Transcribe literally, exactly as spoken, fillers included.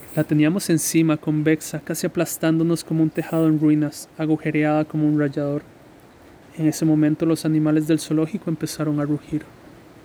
La teníamos encima, convexa, casi aplastándonos como un tejado en ruinas, agujereada como un rallador. En ese momento los animales del zoológico empezaron a rugir.